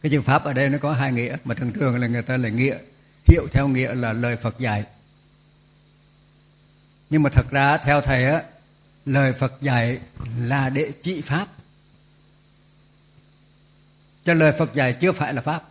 Cái chữ pháp ở đây nó có hai nghĩa, mà thường thường là người ta lại hiểu theo nghĩa là lời Phật dạy. Nhưng mà thật ra theo thầy á, lời Phật dạy là để trị pháp, cho lời Phật dạy chưa phải là pháp.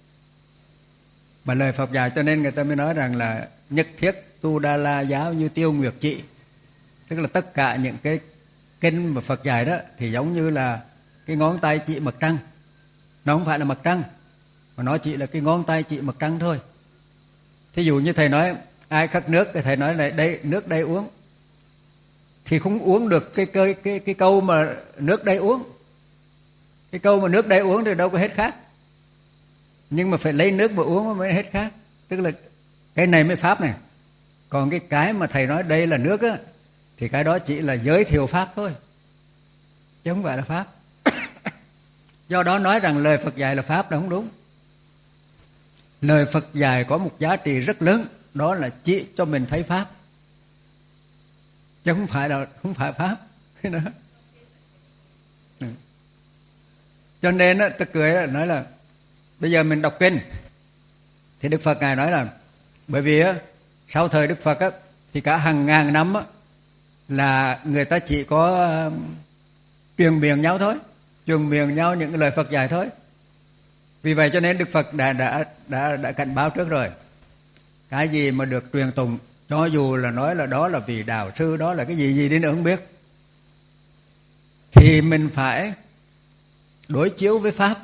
Mà lời Phật dạy cho nên người ta mới nói rằng là nhất thiết tu đa la giáo như tiêu nguyệt trị. Tức là tất cả những cái kinh mà Phật dạy đó thì giống như là cái ngón tay chỉ mặt trăng. Nó không phải là mặt trăng, mà nó chỉ là cái ngón tay chỉ mặt trăng thôi. Thí dụ như thầy nói ai khát nước, thì thầy nói là đây nước đây uống, thì không uống được cái câu mà nước đây uống. Cái câu mà nước đây uống thì đâu có hết khát, nhưng mà phải lấy nước mà uống mới hết khát. Tức là cái này mới pháp này. Còn cái mà thầy nói đây là nước á, thì cái đó chỉ là giới thiệu pháp thôi, chứ không phải là pháp. Do đó nói rằng lời Phật dạy là pháp là không đúng. Lời Phật dạy có một giá trị rất lớn, đó là chỉ cho mình thấy pháp, chứ không phải pháp. Cho nên á, tôi cười nói là bây giờ mình đọc kinh thì Đức Phật Ngài nói là bởi vì á, sau thời Đức Phật á, thì cả hàng ngàn năm á, là người ta chỉ có truyền miệng nhau thôi, truyền miệng nhau những cái lời Phật dạy thôi. Vì vậy cho nên Đức Phật đã cảnh báo trước rồi, cái gì mà được truyền tụng, cho dù là nói là đó là vị đạo sư, đó là cái gì đi nữa không biết, thì mình phải đối chiếu với pháp.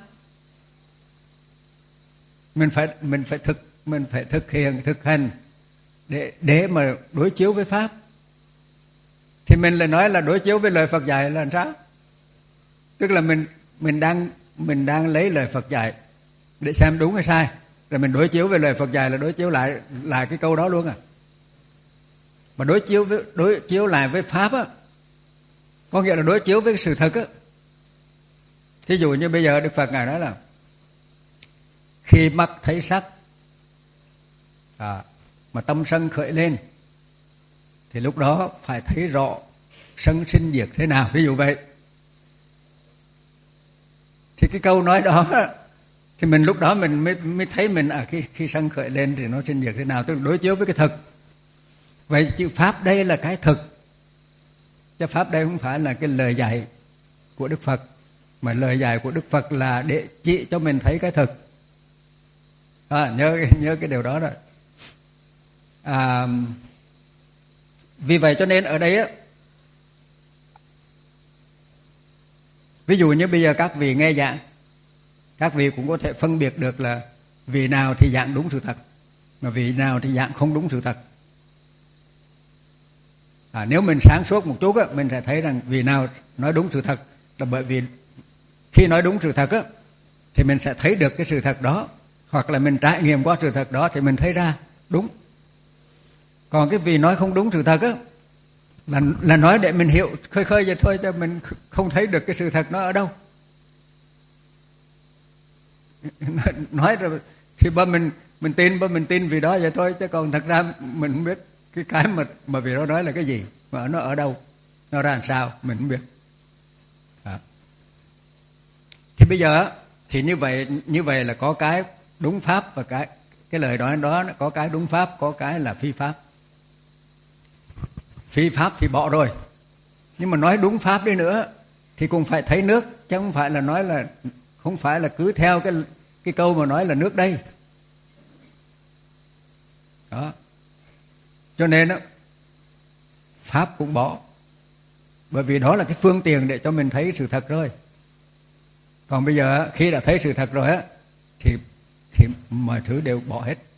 Mình phải thực hành để mà đối chiếu với pháp. Thì mình lại nói là đối chiếu với lời Phật dạy là làm sao? Tức là mình đang lấy lời Phật dạy để xem đúng hay sai, rồi mình đối chiếu với lời Phật dạy là đối chiếu lại cái câu đó luôn à. Mà đối chiếu lại với pháp á, có nghĩa là đối chiếu với sự thật á. Thí dụ như bây giờ Đức Phật Ngài nói là khi mắt thấy sắc mà tâm sân khởi lên, thì lúc đó phải thấy rõ sân sinh diệt thế nào, ví dụ vậy. Thì cái câu nói đó thì mình lúc đó mình mới thấy mình khi sân khởi lên thì nó sinh diệt thế nào, tức là đối chiếu với cái thực. Vậy chữ pháp đây là cái thực, chứ pháp đây không phải là cái lời dạy của Đức Phật, mà lời dạy của Đức Phật là để chỉ cho mình thấy cái thực. Nhớ cái điều đó rồi. Vì vậy cho nên ở đây á, ví dụ như bây giờ các vị nghe giảng, các vị cũng có thể phân biệt được là vị nào thì giảng đúng sự thật, mà vị nào thì giảng không đúng sự thật. Nếu mình sáng suốt một chút á, mình sẽ thấy rằng vị nào nói đúng sự thật, là bởi vì khi nói đúng sự thật á, thì mình sẽ thấy được cái sự thật đó, hoặc là mình trải nghiệm qua sự thật đó thì mình thấy ra đúng. Còn cái vị nói không đúng sự thật á, là nói để mình hiểu khơi vậy thôi, cho mình không thấy được cái sự thật nó ở đâu. Nói rồi thì mình tin vì đó vậy thôi, chứ còn thật ra mình không biết cái mà vì đó nói là cái gì, mà nó ở đâu, nó ra làm sao mình không biết. Thì bây giờ thì như vậy là có cái đúng pháp, và cái lời nói đó có cái đúng pháp, có cái là phi pháp. Phi pháp thì bỏ rồi, nhưng mà nói đúng pháp đi nữa thì cũng phải thấy nước, chứ không phải là nói là không phải là cứ theo cái câu mà nói là nước đây đó. Cho nên đó, pháp cũng bỏ, bởi vì đó là cái phương tiện để cho mình thấy sự thật rồi. Còn bây giờ khi đã thấy sự thật rồi á, thì mọi thứ đều bỏ hết.